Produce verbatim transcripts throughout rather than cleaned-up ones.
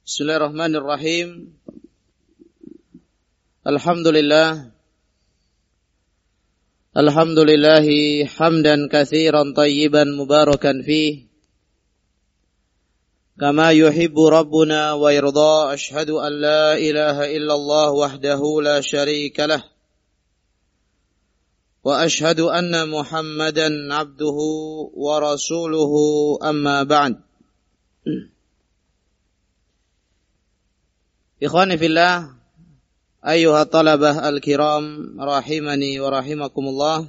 Bismillahirrahmanirrahim. Alhamdulillah. Alhamdulillahi hamdan katsiran tayyiban mubarakan fih. Kama yuhibbu rabbuna wa yarda. Ashhadu an la ilaha illallah wahdahu la syarika lah. Wa ashhadu anna Muhammadan abduhu wa rasuluhu amma ba'd. Ikhwani fillah, ayyuha talabah al-kiram, rahimani wa rahimakumullah.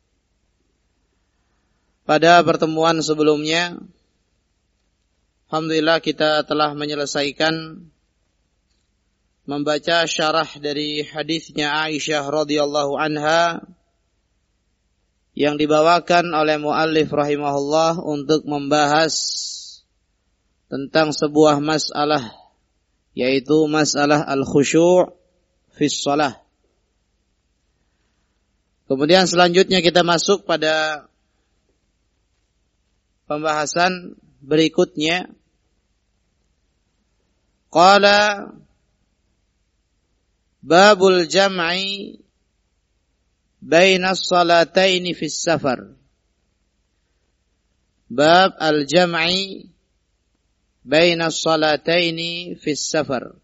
Pada pertemuan sebelumnya, alhamdulillah kita telah menyelesaikan membaca syarah dari hadisnya Aisyah radhiyallahu anha yang dibawakan oleh muallif rahimahullah untuk membahas tentang sebuah masalah, yaitu masalah al-khusyu' fi shalah. Kemudian selanjutnya kita masuk pada pembahasan berikutnya. Qala babul jam'i baina as-salataini fi safar. Bab al-jam'i baina as-salataini fi safar.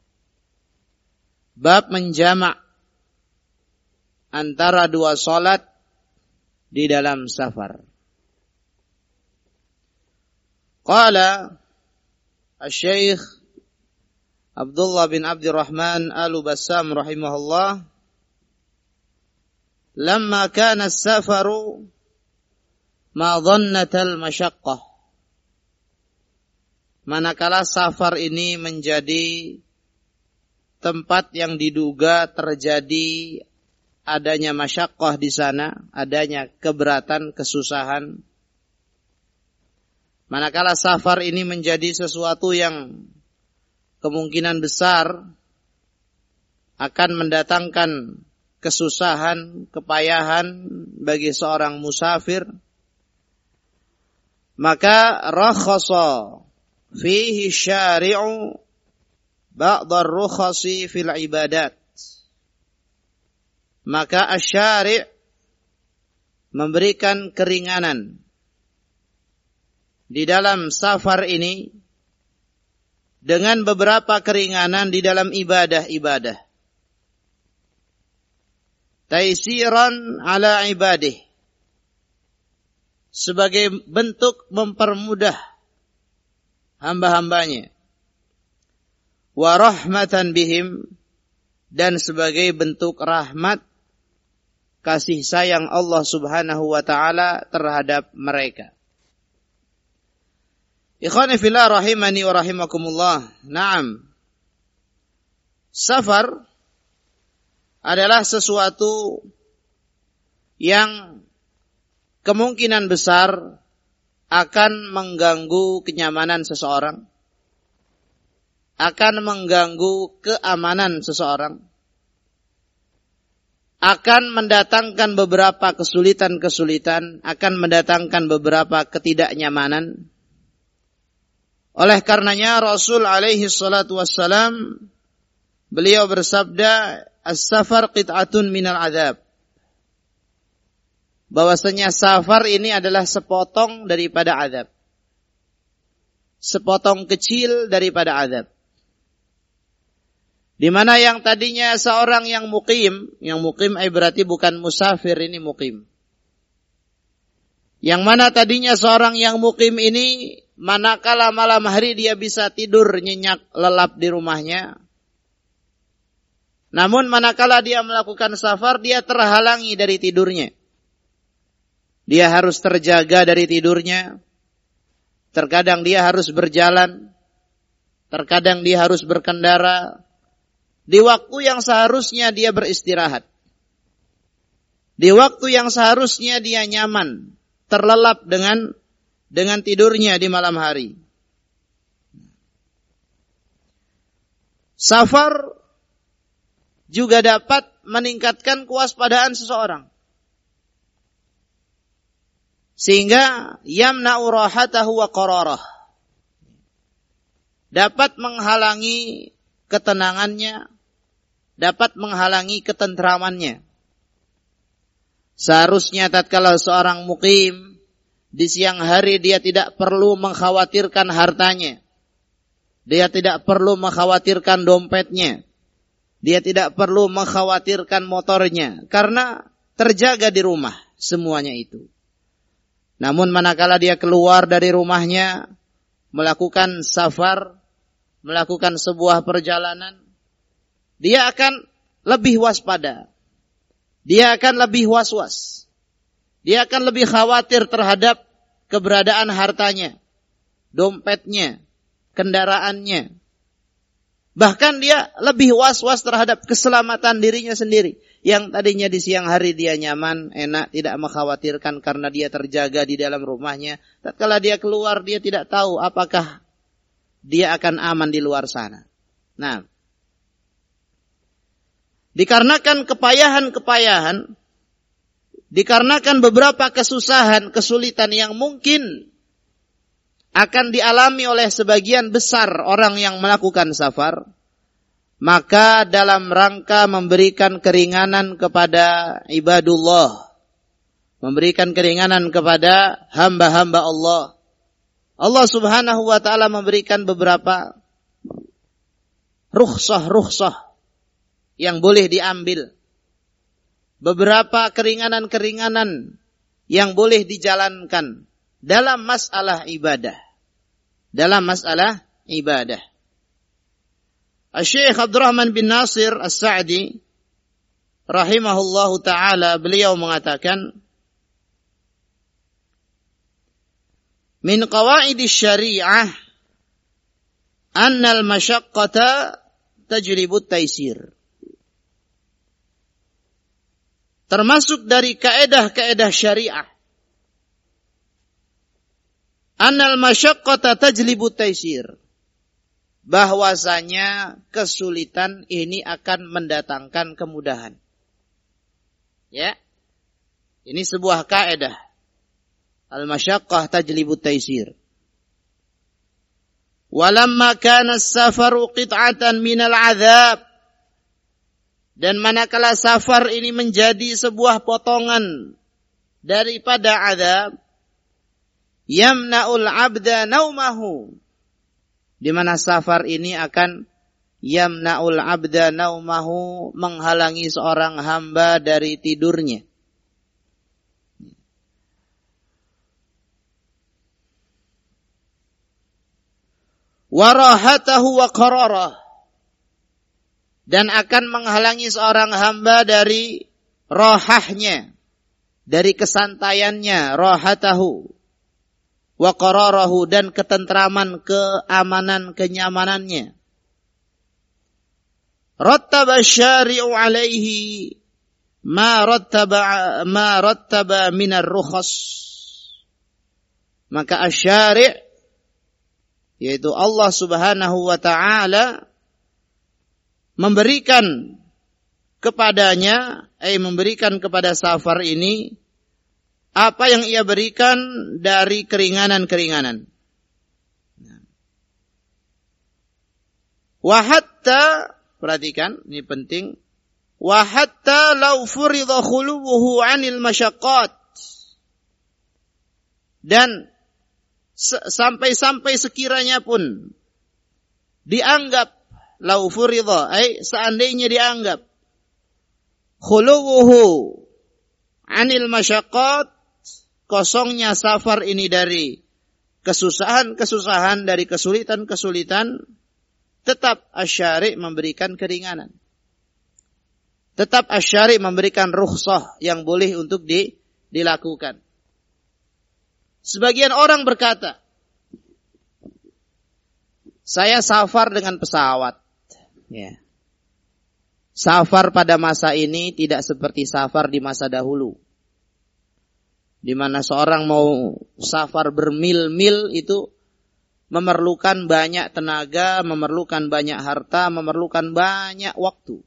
Bab menjamak antara dua salat di dalam safar. Qala Asy-Syaikh Abdullah bin Abdurrahman Al-Bassam rahimahullah, lamma kana as-safaru ma dhannatal masyaqqah. Manakala safar ini menjadi tempat yang diduga terjadi adanya masyaqqah di sana, adanya keberatan, kesusahan. Manakala safar ini menjadi sesuatu yang kemungkinan besar akan mendatangkan kesusahan, kepayahan bagi seorang musafir, maka rakhasa fihi syari'u ba'dar rukhasi fil ibadat. Maka asy-syari' memberikan keringanan di dalam safar ini dengan beberapa keringanan di dalam ibadah-ibadah. Taisiran ala ibadih, sebagai bentuk mempermudah hamba-hambanya. Wa rahmatan bihim, dan sebagai bentuk rahmat kasih sayang Allah Subhanahu wa taala terhadap mereka. Ikhwani fillah rahimani wa rahimakumullah. Naam. Safar adalah sesuatu yang kemungkinan besar akan mengganggu kenyamanan seseorang, akan mengganggu keamanan seseorang, akan mendatangkan beberapa kesulitan-kesulitan, akan mendatangkan beberapa ketidaknyamanan. Oleh karenanya Rasul alaihi salatu wassalam, beliau bersabda, as-safar qit'atun minal adab. Bahwasanya safar ini adalah sepotong daripada azab. Sepotong kecil daripada azab. Di mana yang tadinya seorang yang muqim, yang muqim ay berarti bukan musafir, ini muqim. Yang mana tadinya seorang yang muqim ini, manakala malam hari dia bisa tidur nyenyak lelap di rumahnya. Namun manakala dia melakukan safar, dia terhalangi dari tidurnya. Dia harus terjaga dari tidurnya. Terkadang dia harus berjalan. Terkadang dia harus berkendara. Di waktu yang seharusnya dia beristirahat. Di waktu yang seharusnya dia nyaman, terlelap dengan dengan tidurnya di malam hari. Safar juga dapat meningkatkan kewaspadaan seseorang. Sehingga yamna'u rahatahu wa qararah. dapat menghalangi ketenangannya, dapat menghalangi ketentramannya. Seharusnya tatkala seorang mukim di siang hari dia tidak perlu mengkhawatirkan hartanya. Dia tidak perlu mengkhawatirkan dompetnya. Dia tidak perlu mengkhawatirkan motornya karena terjaga di rumah semuanya itu. Namun manakala dia keluar dari rumahnya melakukan safar, melakukan sebuah perjalanan, dia akan lebih waspada. Dia akan lebih was-was. Dia akan lebih khawatir terhadap keberadaan hartanya, dompetnya, kendaraannya. Bahkan dia lebih was-was terhadap keselamatan dirinya sendiri. Yang tadinya di siang hari dia nyaman, enak, tidak mengkhawatirkan karena dia terjaga di dalam rumahnya. Tatkala dia keluar, dia tidak tahu apakah dia akan aman di luar sana. Nah, dikarenakan kepayahan-kepayahan, dikarenakan beberapa kesusahan, kesulitan yang mungkin akan dialami oleh sebagian besar orang yang melakukan safar, maka dalam rangka memberikan keringanan kepada ibadullah, memberikan keringanan kepada hamba-hamba Allah, Allah subhanahu wa ta'ala memberikan beberapa rukhsah-rukhsah yang boleh diambil, beberapa keringanan-keringanan yang boleh dijalankan dalam masalah ibadah. Dalam masalah ibadah. Syekh Abdurrahman bin Nasir As-Sa'di rahimahullahu ta'ala, beliau mengatakan, min qawaidis syari'ah annal masyaqqata tajlibut taysir. Termasuk dari kaedah-kaedah syariah, annal masyaqqata tajlibut taysir, bahwasanya kesulitan ini akan mendatangkan kemudahan. Ya. Ini sebuah kaedah. Al-masyaqqah tajlibut taysir. Walamma kana as-safaru qit'atan minal 'adzab, dan manakala safar ini menjadi sebuah potongan daripada azab, yamna'ul 'abda naumahu, di mana safar ini akan yamna'ul 'abda naumahu, menghalangi seorang hamba dari tidurnya. Wa rahatahu wa qararah, dan akan menghalangi seorang hamba dari rohahnya, dari kesantaiannya, rohatahu, wa qararahu, dan ketentraman, keamanan, kenyamanannya. Rattaba syari'u alaihi ma rattaba ma rattaba minar rukhas. Maka asy-syari', yaitu Allah Subhanahu wa ta'ala, memberikan kepadanya, eh memberikan kepada safar ini apa yang ia berikan dari keringanan-keringanan. Wa hatta, perhatikan, ini penting. Wa hatta law furida khulubuhu 'anil masyaqqat. Dan sampai-sampai sekiranya pun dianggap lau furidha, ay seandainya dianggap khuluwuhu 'anil masyaqqat, kosongnya safar ini dari kesusahan-kesusahan, dari kesulitan-kesulitan, tetap asy-syari' memberikan keringanan. Tetap asy-syari' memberikan rukhsah yang boleh untuk di, dilakukan. Sebagian orang berkata, saya safar dengan pesawat. Ya. Safar pada masa ini tidak seperti safar di masa dahulu, di mana seorang mau safar bermil-mil itu memerlukan banyak tenaga, memerlukan banyak harta, memerlukan banyak waktu.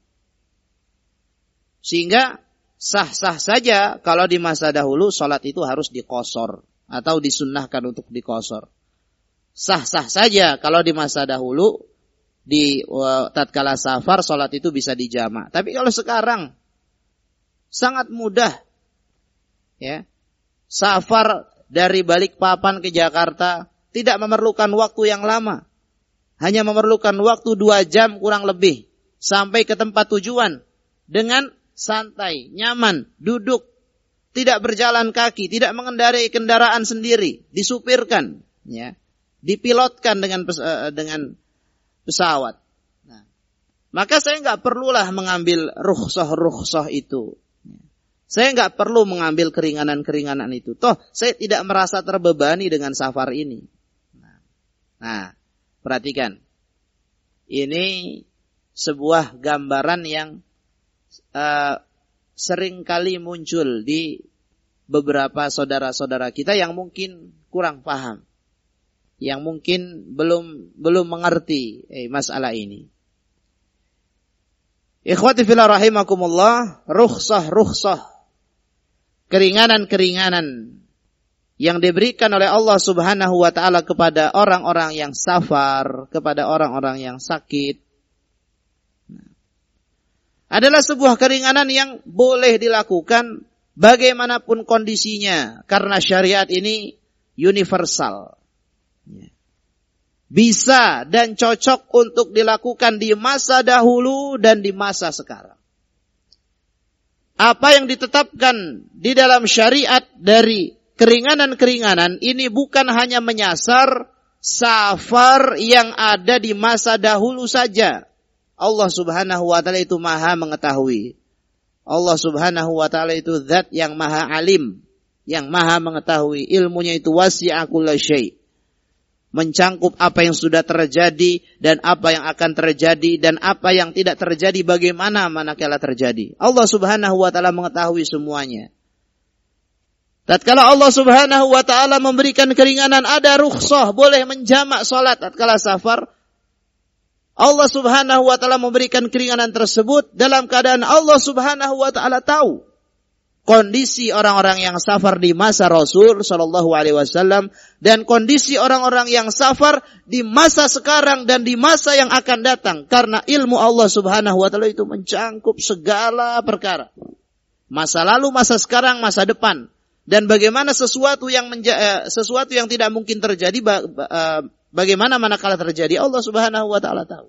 Sehingga sah-sah saja kalau di masa dahulu sholat itu harus diqosor atau disunnahkan untuk diqosor. sah-sah saja kalau di masa dahulu di uh, tatkala safar salat itu bisa dijamak. Tapi kalau sekarang sangat mudah, ya, safar dari Balikpapan ke Jakarta tidak memerlukan waktu yang lama, hanya memerlukan waktu dua jam kurang lebih sampai ke tempat tujuan dengan santai, nyaman, duduk, tidak berjalan kaki, tidak mengendarai kendaraan sendiri, disupirkan, ya, dipilotkan dengan pes, uh, dengan pesawat. Nah, maka saya nggak perlulah mengambil rukhsah-rukhsah itu. Saya nggak perlu mengambil keringanan-keringanan itu. Toh saya tidak merasa terbebani dengan safar ini. Nah, nah perhatikan. Ini sebuah gambaran yang uh, sering kali muncul di beberapa saudara-saudara kita yang mungkin kurang paham, yang mungkin belum belum mengerti eh, masalah ini. Ikhwati fillah rahimakumullah, rukhsah-rukhsah, keringanan-keringanan yang diberikan oleh Allah Subhanahu wa taala kepada orang-orang yang safar, kepada orang-orang yang sakit, adalah sebuah keringanan yang boleh dilakukan bagaimanapun kondisinya, karena syariat ini universal. Bisa dan cocok untuk dilakukan di masa dahulu dan di masa sekarang. Apa yang ditetapkan di dalam syariat dari keringanan-keringanan ini bukan hanya menyasar safar yang ada di masa dahulu saja. Allah Subhanahu wa ta'ala itu maha mengetahui. Allah Subhanahu wa ta'ala itu zat yang maha alim, yang maha mengetahui. Ilmunya itu wasi'a kulla syai'. Mencangkup apa yang sudah terjadi dan apa yang akan terjadi dan apa yang tidak terjadi bagaimana manakala terjadi. Allah Subhanahu wa ta'ala mengetahui semuanya. Tatkala Allah Subhanahu wa ta'ala memberikan keringanan, ada rukhsah, boleh menjamak salat tatkala safar. Allah Subhanahu wa ta'ala memberikan keringanan tersebut dalam keadaan Allah Subhanahu wa ta'ala tahu kondisi orang-orang yang safar di masa Rasul sallallahu alaihi wasallam dan kondisi orang-orang yang safar di masa sekarang dan di masa yang akan datang, karena ilmu Allah Subhanahu wa ta'ala itu mencangkup segala perkara. Masa lalu, masa sekarang, masa depan, dan bagaimana sesuatu yang menja- sesuatu yang tidak mungkin terjadi bagaimana manakala terjadi, Allah Subhanahu wa ta'ala tahu.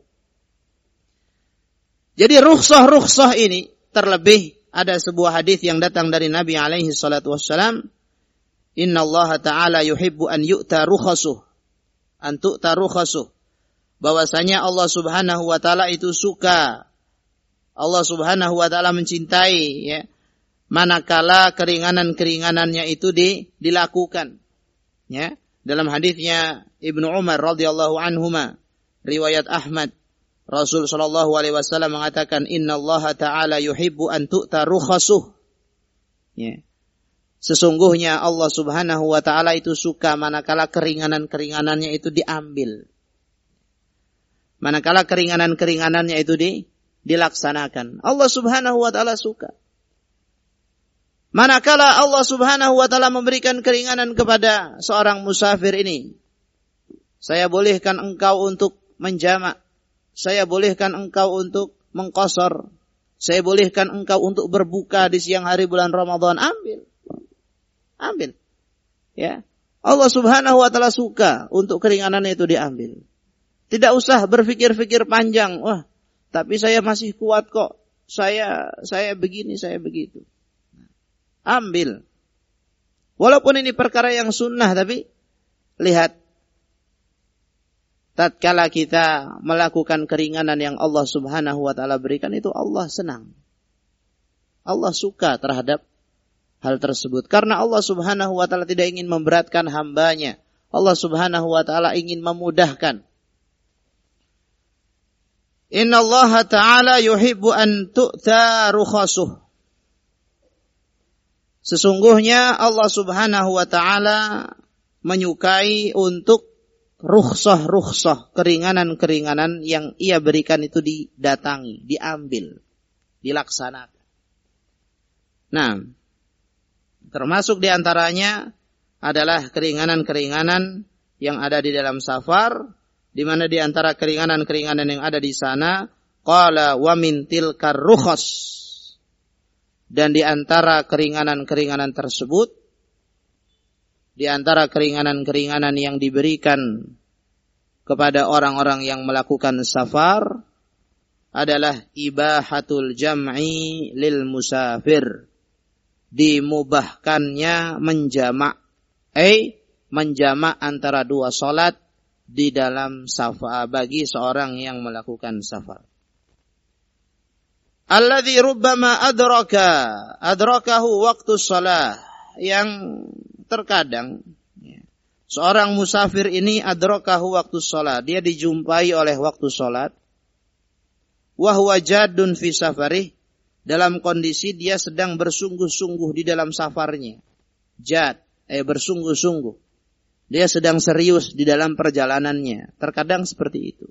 Jadi rukhsah-rukhsah ini, terlebih ada sebuah hadis yang datang dari Nabi alaihi salatu wassalam, Inna Allah ta'ala yuhibbu an yu'ta rukhasuh, an tu'ta rukhasuh, bahwasanya Allah Subhanahu wa ta'ala itu suka, Allah Subhanahu wa ta'ala mencintai, ya, manakala keringanan-keringanannya itu di, dilakukan. Ya, dalam hadisnya Ibnu Umar radhiyallahu anhuma, riwayat Ahmad, Rasul sallallahu alaihi wasallam mengatakan, Inna Allah ta'ala yuhibbu an tu'ta rukhasuh. Ya. Sesungguhnya Allah Subhanahu wa ta'ala itu suka manakala keringanan-keringanannya itu diambil. Manakala keringanan-keringanannya itu di, dilaksanakan. Allah Subhanahu wa ta'ala suka. Manakala Allah Subhanahu wa ta'ala memberikan keringanan kepada seorang musafir ini, saya bolehkan engkau untuk menjamak, saya bolehkan engkau untuk mengqasar, saya bolehkan engkau untuk berbuka di siang hari bulan Ramadan, ambil. Ambil. Ya. Allah Subhanahu wa ta'ala suka untuk keringanan itu diambil. Tidak usah berpikir-pikir panjang, wah, tapi saya masih kuat kok. Saya saya begini, saya begitu. Ambil. Walaupun ini perkara yang sunnah, tapi lihat, tatkala kita melakukan keringanan yang Allah Subhanahu wa ta'ala berikan, itu Allah senang. Allah suka terhadap hal tersebut. Karena Allah Subhanahu wa ta'ala tidak ingin memberatkan hambanya. Allah Subhanahu wa ta'ala ingin memudahkan. Inna Allah ta'ala yuhibbu an tu'ta rukhasuh. Sesungguhnya Allah Subhanahu wa ta'ala menyukai untuk rukhsah-rukhsah, keringanan-keringanan yang ia berikan itu didatangi, diambil, dilaksanakan. Nah, termasuk diantaranya adalah keringanan-keringanan yang ada di dalam safar, di mana di antara keringanan-keringanan yang ada di sana, qala wa min tilkar rukhas, dan di antara keringanan-keringanan tersebut, di antara keringanan-keringanan yang diberikan kepada orang-orang yang melakukan safar adalah ibahatul jam'i lil musafir, dimubahkannya menjamak, eh menjamak antara dua salat di dalam safar bagi seorang yang melakukan safar. Alladzi rubbama adraka adrakahu waktu shalah, yang terkadang ya, seorang musafir ini adrakahu waktu shalah, dia dijumpai oleh waktu salat, wa huwa jadun fi safarih, dalam kondisi dia sedang bersungguh-sungguh di dalam safarnya. Jad, eh bersungguh-sungguh. Dia sedang serius di dalam perjalanannya. Terkadang seperti itu.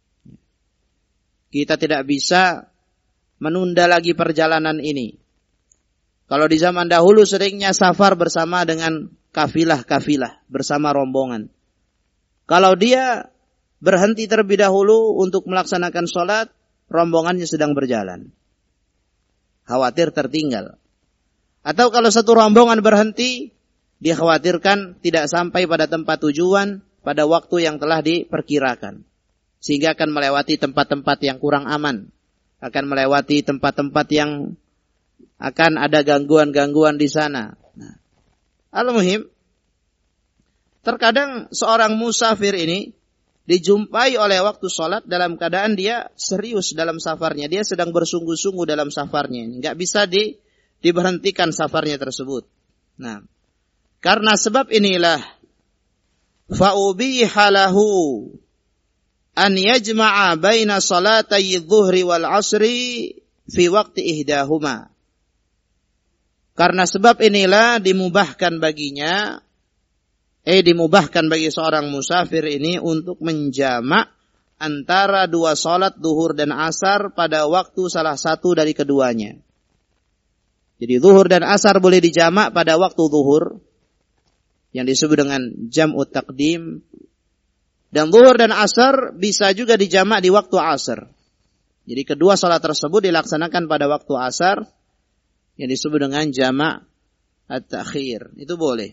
Kita tidak bisa menunda lagi perjalanan ini. Kalau di zaman dahulu seringnya safar bersama dengan kafilah-kafilah, bersama rombongan. Kalau dia berhenti terlebih dahulu untuk melaksanakan sholat, rombongannya sedang berjalan. Khawatir tertinggal. Atau kalau satu rombongan berhenti, dikhawatirkan tidak sampai pada tempat tujuan pada waktu yang telah diperkirakan. Sehingga akan melewati tempat-tempat yang kurang aman. Akan melewati tempat-tempat yang akan ada gangguan-gangguan di sana. Nah, al-muhim, terkadang seorang musafir ini dijumpai oleh waktu sholat dalam keadaan dia serius dalam safarnya. Dia sedang bersungguh-sungguh dalam safarnya. Nggak bisa di, diberhentikan safarnya tersebut. Nah, karena sebab inilah fa'ubiha lahu an yajma'a baina salatay dhuhri wal asri fi waqti ihdahuma. Karena sebab inilah dimubahkan baginya Eh dimubahkan bagi seorang musafir ini untuk menjamak antara dua salat zuhur dan asar pada waktu salah satu dari keduanya. Jadi zuhur dan asar boleh dijamak pada waktu zuhur, yang disebut dengan jam'ut taqdim. Dan zuhur dan asar bisa juga dijamak di waktu asar. Jadi kedua salat tersebut dilaksanakan pada waktu asar, yang disebut dengan jamak at-takhir. Itu boleh.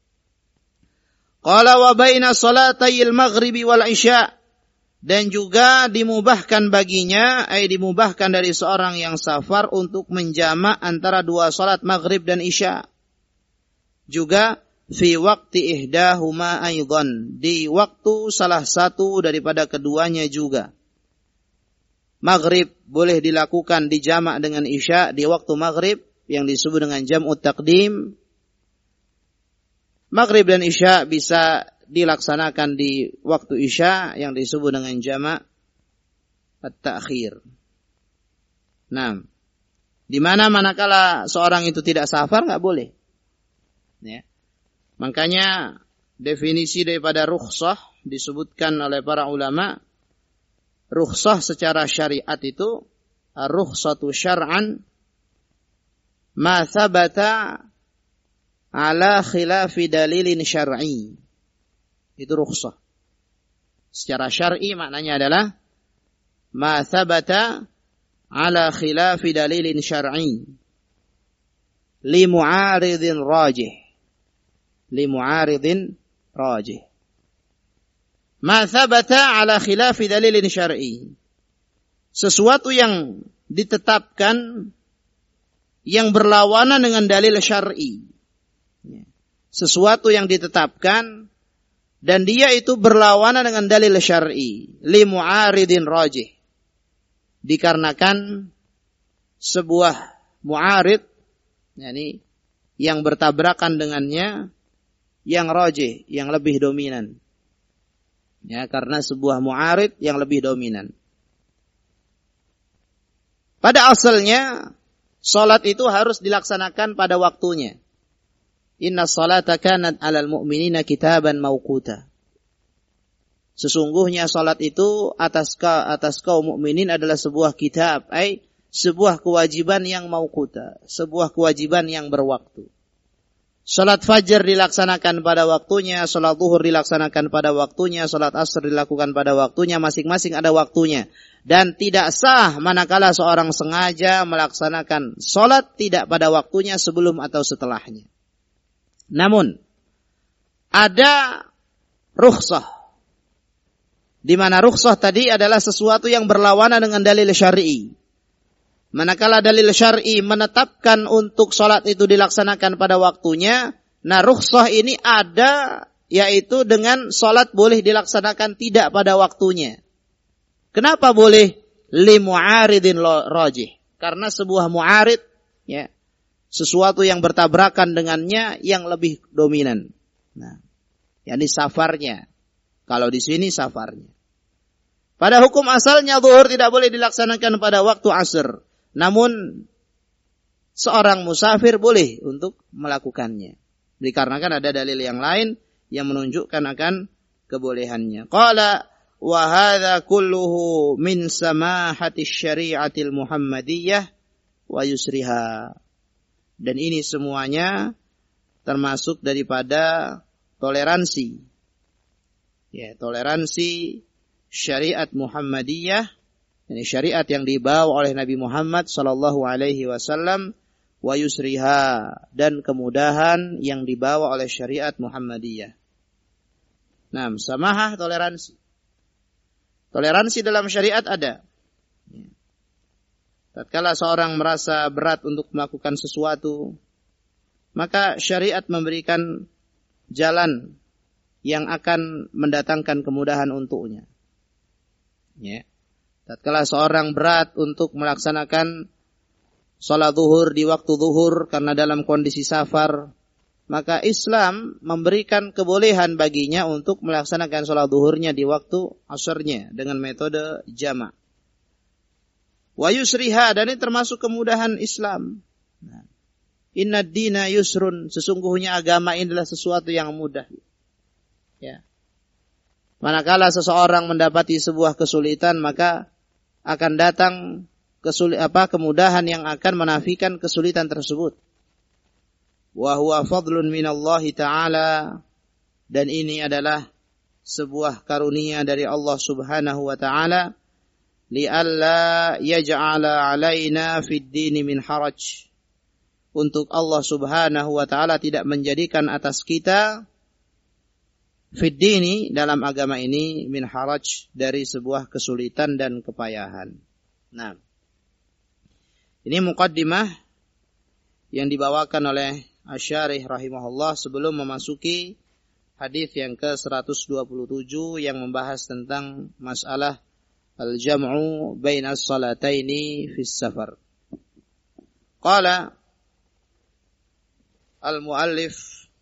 Qala wa baina salatayil maghribi wal isya, dan juga dimubahkan baginya, ay dimubahkan dari seorang yang safar untuk menjamak antara dua salat maghrib dan isya. Juga fi waqti ihdahuma aidan, di waktu salah satu daripada keduanya juga. Maghrib boleh dilakukan dijamak dengan isya di waktu maghrib yang disebut dengan jam'ut taqdim. Maghrib dan isya bisa dilaksanakan di waktu isya yang disebut dengan jamak at-ta'khir. Nah, di mana manakala seorang itu tidak safar nggak boleh. Ya. Makanya definisi daripada rukhsah disebutkan oleh para ulama, rukhsah secara syariat itu ar-rukhsatu syar'an ma thabata ala khilafi dalilin syar'i. Itu rukhsah. Secara syar'i maknanya adalah ma thabata ala khilafi dalilin syar'i li mu'aridin rajih. Li mu'aridin rajih. Ma thabata ala khilafi dalilin syar'i. Sesuatu yang ditetapkan yang berlawanan dengan dalil syar'i. Sesuatu yang ditetapkan dan dia itu berlawanan dengan dalil syar'i, li mu'aridin rajih, dikarenakan sebuah mu'arid, yakni yang bertabrakan dengannya, yang rajih, yang lebih dominan. Ya, karena sebuah mu'arid yang lebih dominan. Pada asalnya salat itu harus dilaksanakan pada waktunya. Inna salata kanat alal mu'minina kitaban mawquta. Sesungguhnya salat itu atas ka, atas kaum mukminin adalah sebuah kitab, ay sebuah kewajiban yang mawquta, sebuah kewajiban yang berwaktu. Salat fajar dilaksanakan pada waktunya, salat zuhur dilaksanakan pada waktunya, salat asar dilakukan pada waktunya, masing-masing ada waktunya. Dan tidak sah manakala seorang sengaja melaksanakan salat tidak pada waktunya sebelum atau setelahnya. Namun, ada rukhsah. Di mana rukhsah tadi adalah sesuatu yang berlawanan dengan dalil syar'i. Manakala dalil syar'i menetapkan untuk salat itu dilaksanakan pada waktunya, nah rukhsah ini ada yaitu dengan salat boleh dilaksanakan tidak pada waktunya. Kenapa boleh? Li mu'aridin rajih. Karena sebuah mu'arid, ya, sesuatu yang bertabrakan dengannya yang lebih dominan. Nah, yakni safarnya. Kalau di sini safarnya. Pada hukum asalnya zuhur tidak boleh dilaksanakan pada waktu asar. Namun seorang musafir boleh untuk melakukannya. Dikarenakan ada dalil yang lain yang menunjukkan akan kebolehannya. Qala wa hadza kulluhu min samahati syari'atil Muhammadiyah wa yusriha. Dan ini semuanya termasuk daripada toleransi. Ya, toleransi syariat Muhammadiyah. Ini syariat yang dibawa oleh Nabi Muhammad sallallahu alaihi wasallam wa yusriha, dan kemudahan yang dibawa oleh syariat Muhammadiyah. Nah, samahah toleransi. Toleransi dalam syariat ada. Tatkala seorang merasa berat untuk melakukan sesuatu, maka syariat memberikan jalan yang akan mendatangkan kemudahan untuknya. Ya. Tatkala seorang berat untuk melaksanakan salat zuhur di waktu zuhur karena dalam kondisi safar, maka Islam memberikan kebolehan baginya untuk melaksanakan salat zuhurnya di waktu asarnya dengan metode jama'. Wa yusriha, dan ini termasuk kemudahan Islam. Nah, inna dina yusrun, sesungguhnya agama ini adalah sesuatu yang mudah. Ya. Manakala seseorang mendapati sebuah kesulitan, maka akan datang kesulit, apa, kemudahan yang akan menafikan kesulitan tersebut. Wa huwa fadlun minallahi ta'ala, dan ini adalah sebuah karunia dari Allah Subhanahu wa ta'ala, li'alla yaj'ala 'alaina fid dini min haraj, untuk Allah Subhanahu wa ta'ala tidak menjadikan atas kita fid dini, dalam agama ini, min haraj, dari sebuah kesulitan dan kepayahan. Nah, ini muqaddimah yang dibawakan oleh Asy-Syarih rahimahullah sebelum memasuki hadis yang ke seratus dua puluh tujuh yang membahas tentang masalah al-jam'u baina as-salataini fis safar. Qala al-muallif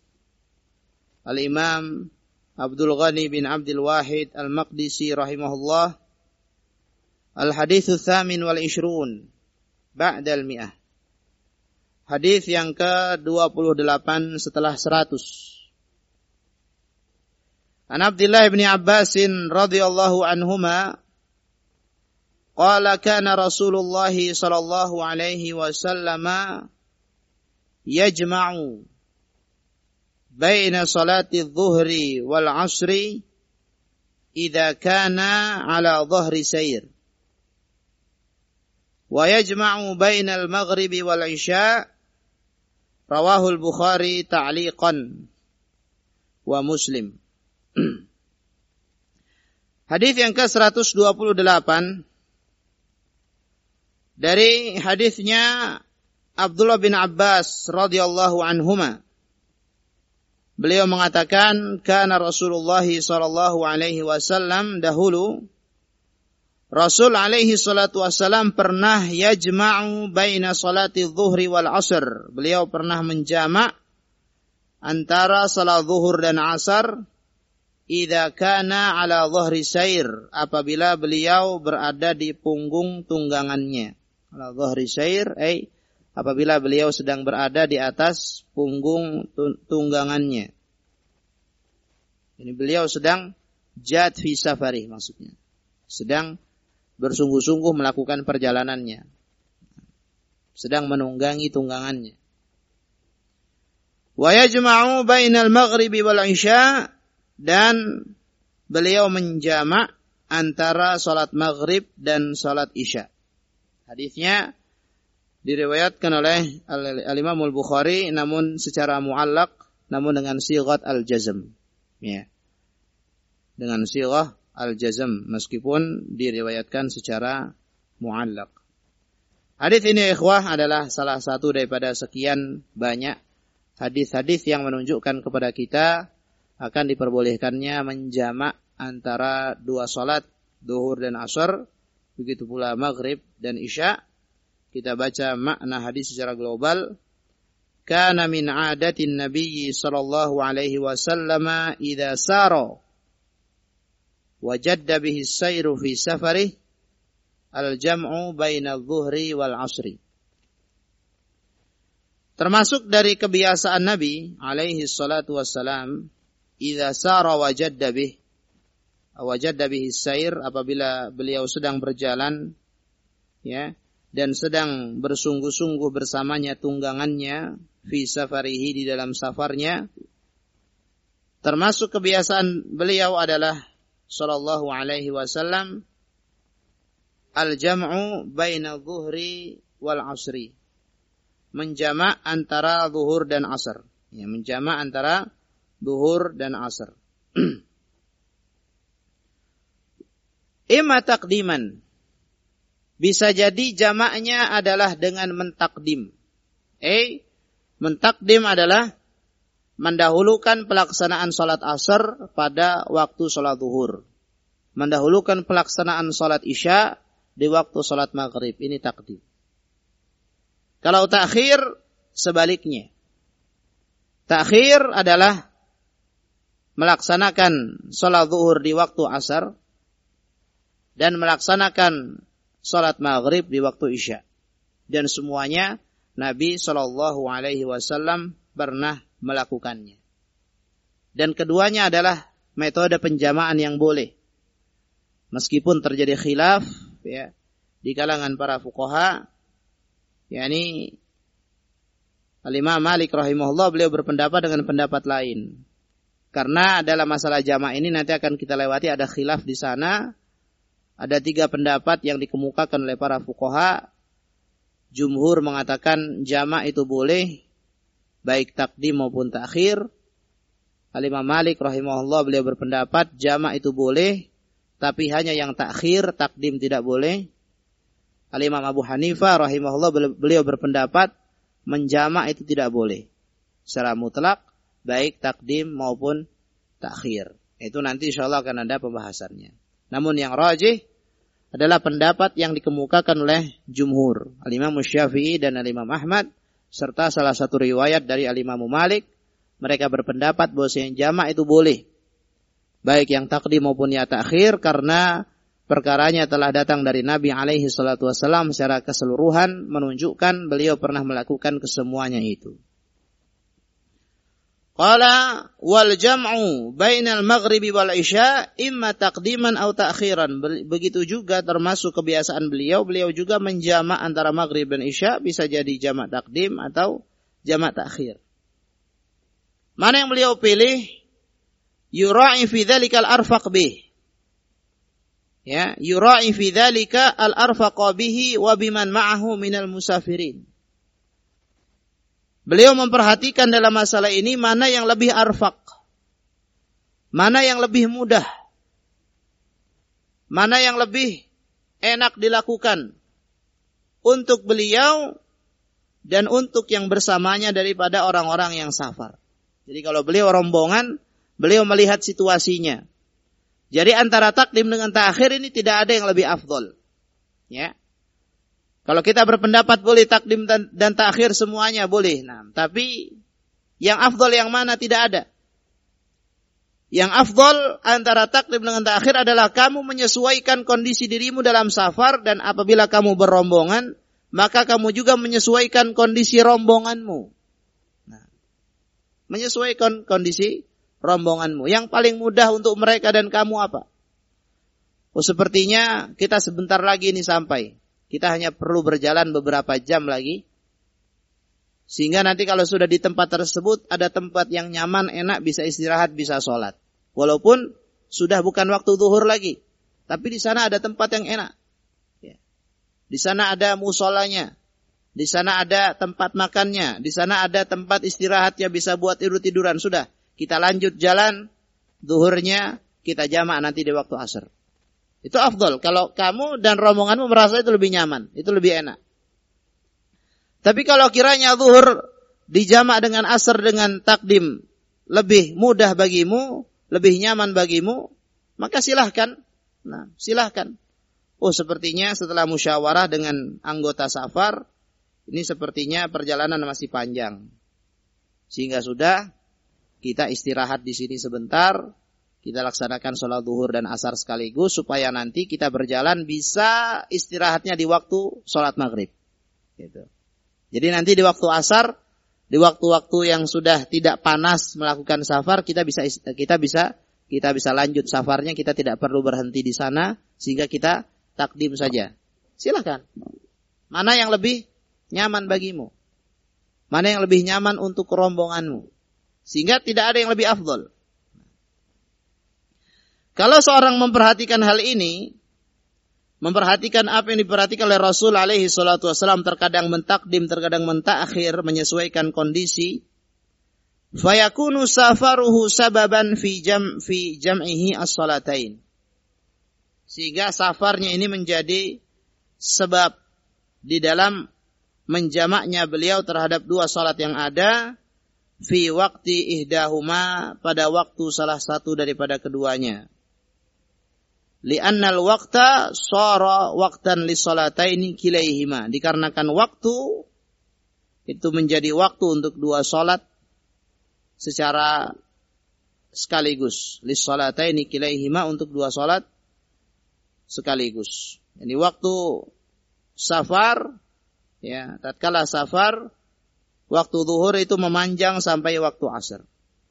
al-imam Abdul Ghani bin Abdul Wahid al-Maqdisi rahimahullah, al-haditsu tsamin wal ishrun ba'da al-mi'ah. Hadis yang ke dua puluh delapan setelah seratus. An Abdullah bin Abbas radhiyallahu anhuma qala kana Rasulullah sallallahu alaihi wasallam yajma'u baina salati adh-dhuhri wal 'ashri idza kana 'ala dhahri sayr, wa yajma'u baina al-maghribi wal 'isha, rawahu al-Bukhari ta'liqan wa Muslim. Hadis yang ke seratus dua puluh delapan dari hadisnya Abdullah bin Abbas radhiyallahu anhuma. Beliau mengatakan, kana Rasulullah sallallahu alaihi wasallam, dahulu Rasul alaihi salatu wasallam pernah yajma'u baina salati dhuhri wal asr. Beliau pernah menjamak antara salat zuhur dan asar idza kana ala dhahri sair, apabila beliau berada di punggung tunggangannya. Ala dhahri sair ay apabila beliau sedang berada di atas punggung tunggangannya. Ini beliau sedang jad fi safari, maksudnya sedang bersungguh-sungguh melakukan perjalanannya, sedang menunggangi tunggangannya. Wa yajma'u bainal maghribi wal isya, dan beliau menjamak antara salat maghrib dan salat isya. Hadisnya diriwayatkan oleh Al-Imam Al-Bukhari namun secara muallaq, namun dengan sighat al-jazm. Ya. Dengan sighat al-jazm meskipun diriwayatkan secara muallaq. Hadis ini ikhwah adalah salah satu daripada sekian banyak hadis-hadis yang menunjukkan kepada kita akan diperbolehkannya menjamak antara dua salat, zuhur dan asar, begitu pula maghrib dan isya. Kita baca makna hadis secara global. Kana min adatin Nabi sallallahu alaihi wasallam idza sara wajadda bihi as-sayru fi safarih al-jam'u baina adh-dhuhri wal 'ashri. Termasuk dari kebiasaan Nabi alaihi salatu wassalam, idza sara wajadda bih wajadda bihi as-sayr, apabila beliau sedang berjalan ya dan sedang bersungguh-sungguh bersamanya tunggangannya fi safarihi, di dalam safarnya. Termasuk kebiasaan beliau adalah sallallahu alaihi wasallam al-jam'u baina adh-dhuhri wal 'ashri, menjamak antara zuhur dan asar. Ya, menjamak antara zuhur dan asar. Ima taqdiman, bisa jadi jamaknya adalah dengan mentakdim. Eh, mentakdim adalah mendahulukan pelaksanaan salat asar pada waktu salat zuhur, mendahulukan pelaksanaan salat isya di waktu salat maghrib. Ini takdim. Kalau takhir, sebaliknya. Takhir adalah melaksanakan salat zuhur di waktu asar dan melaksanakan salat maghrib di waktu isya. Dan semuanya Nabi shallallahu alaihi wasallam pernah melakukannya. Dan keduanya adalah metode penjamaan yang boleh. Meskipun terjadi khilaf ya di kalangan para fuqaha, yakni Al-Imam Malik rahimahullah, beliau berpendapat dengan pendapat lain. Karena dalam masalah jamak ini nanti akan kita lewati, ada khilaf di sana. Ada tiga pendapat yang dikemukakan oleh para fuqaha. Jumhur mengatakan jamak itu boleh, baik takdim maupun takhir. Al-Imam Malik rahimahullah, beliau berpendapat jamak itu boleh, tapi hanya yang takhir, takdim tidak boleh. Al-Imam Abu Hanifah rahimahullah, beliau berpendapat menjamak itu tidak boleh secara mutlak, baik takdim maupun takhir. Itu nanti insyaallah akan ada pembahasannya. Namun yang rajih adalah pendapat yang dikemukakan oleh jumhur, Al-Imam Syafi'i dan Al-Imam Ahmad, serta salah satu riwayat dari Al-Imam Malik. Mereka berpendapat bahwa yang jamak itu boleh, baik yang takdim maupun yang takhir, karena perkaranya telah datang dari Nabi alaihi salatu wasallam secara keseluruhan, menunjukkan beliau pernah melakukan kesemuanya itu. Qala wal jam'u bainal maghribi wal isya imma taqdiman aw ta'khiran. Begitu juga termasuk kebiasaan beliau, beliau juga menjamak antara maghrib dan isya, bisa jadi jamak takdim atau jamak takhir. Mana yang beliau pilih? Yura'i fi dzalikal arfaq bih. Ya, yura'i fi dzalika al-arfaqa bihi wa biman ma'ahu minal musafirin. Beliau memperhatikan dalam masalah ini mana yang lebih arfaq, mana yang lebih mudah, mana yang lebih enak dilakukan untuk beliau dan untuk yang bersamanya daripada orang-orang yang safar. Jadi kalau beliau rombongan, beliau melihat situasinya. Jadi antara takdim dengan ta'khir ini tidak ada yang lebih afdol. Ya. Kalau kita berpendapat boleh takdim dan, dan ta'khir semuanya boleh. Nah, tapi yang afdol yang mana tidak ada. Yang afdol antara takdim dengan ta'khir adalah kamu menyesuaikan kondisi dirimu dalam safar, dan apabila kamu berombongan, maka kamu juga menyesuaikan kondisi rombonganmu. Nah, menyesuaikan kondisi rombonganmu. Yang paling mudah untuk mereka dan kamu apa? Oh, sepertinya kita sebentar lagi ini sampai. Kita hanya perlu berjalan beberapa jam lagi Sehingga nanti kalau sudah di tempat tersebut, ada tempat yang nyaman, enak, bisa istirahat, bisa sholat. Walaupun sudah bukan waktu zuhur lagi. Tapi di sana ada tempat yang enak. Ya. Di sana ada musolanya. Di sana ada tempat makannya. Di sana ada tempat istirahatnya, bisa buat tidur-tiduran. Sudah, kita lanjut jalan, zuhurnya kita jamak nanti di waktu asar. Itu afdol. Kalau kamu dan rombonganmu merasa itu lebih nyaman, itu lebih enak. Tapi kalau kiranya zuhur dijamak dengan asar dengan takdim lebih mudah bagimu, lebih nyaman bagimu, maka silahkan. Nah, silahkan. Oh, sepertinya setelah musyawarah dengan anggota safar, ini sepertinya perjalanan masih panjang. Sehingga sudah kita istirahat di sini sebentar, kita laksanakan sholat zuhur dan asar sekaligus supaya nanti kita berjalan bisa istirahatnya di waktu sholat maghrib. Gitu. Jadi nanti di waktu asar, di waktu-waktu yang sudah tidak panas melakukan safar, kita bisa kita bisa kita bisa lanjut safarnya, kita tidak perlu berhenti di sana sehingga kita takdim saja. Silakan. Mana yang lebih nyaman bagimu? Mana yang lebih nyaman untuk rombonganmu? Sehingga tidak ada yang lebih afdol. Kalau seorang memperhatikan hal ini, memperhatikan apa yang diperhatikan oleh Rasul alaihi salatu wasallam, terkadang mentakdim, terkadang mentakhir, menyesuaikan kondisi, fayakunu safaruhu sababan fi jam fi jam'ihi as-salatain. Sehingga safarnya ini menjadi sebab di dalam menjamaknya beliau terhadap dua salat yang ada, fi waqti ihdahuma, pada waktu salah satu daripada keduanya. Li'annal waqta shara waqtan lis-salataini kilaihima. Dikarenakan waktu itu menjadi waktu untuk dua salat secara sekaligus. Lis-salataini kilaihima, untuk dua salat sekaligus. Jadi waktu safar, ya, tatkala safar, waktu zuhur itu memanjang sampai waktu asar.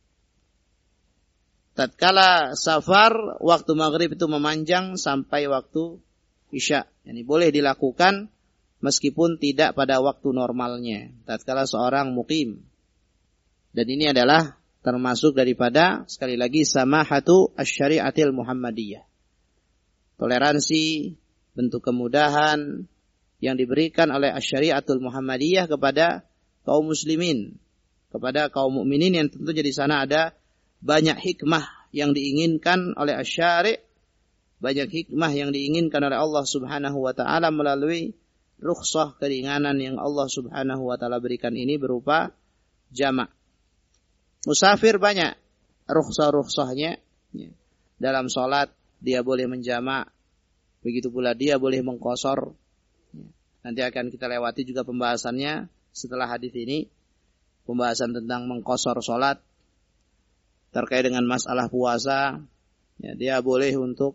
Tatkala safar, waktu maghrib itu memanjang sampai waktu isya. Yani boleh dilakukan meskipun tidak pada waktu normalnya. Tatkala seorang muqim. Dan ini adalah termasuk daripada, sekali lagi, samahatu asy-syari'atil Muhammadiyah. Toleransi, bentuk kemudahan yang diberikan oleh asy-syari'atul Muhammadiyah kepada kaum muslimin, kepada kaum mukminin, yang tentunya di sana ada banyak hikmah yang diinginkan oleh asy-syari', banyak hikmah yang diinginkan oleh Allah Subhanahu wa taala melalui rukhsah, keringanan yang Allah Subhanahu wa taala berikan ini berupa jamak. Musafir banyak rukhsah-rukhsahnya. Dalam salat dia boleh menjamak, begitu pula dia boleh mengqasar. Nanti akan kita lewati juga pembahasannya setelah hadis ini, pembahasan tentang mengqasar salat. Terkait dengan masalah puasa, ya, dia boleh untuk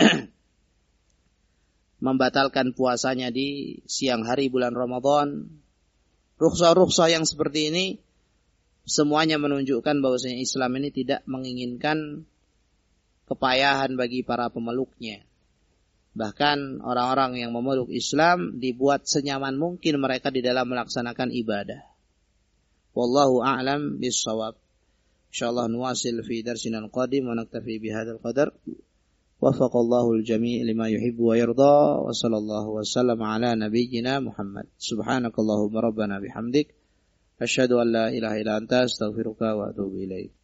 membatalkan puasanya di siang hari bulan Ramadan. Rukhsah-rukhsah yang seperti ini semuanya menunjukkan bahwasanya Islam ini tidak menginginkan kepayahan bagi para pemeluknya. Bahkan orang-orang yang memeluk Islam dibuat senyaman mungkin mereka di dalam melaksanakan ibadah. Wallahu a'lam bis-shawab. Insyaallah nuwasil fi darsina al-qadim wa naktafi bihadzal qadar. Waffaqallahu al-jami' lima yuhibbu wa yarda, wa sallallahu wa sallama ala nabiyyina Muhammad. Subhanakallahumma rabbana bihamdik, asyhadu an la ilaha illa anta, astaghfiruka wa atubu ilaik.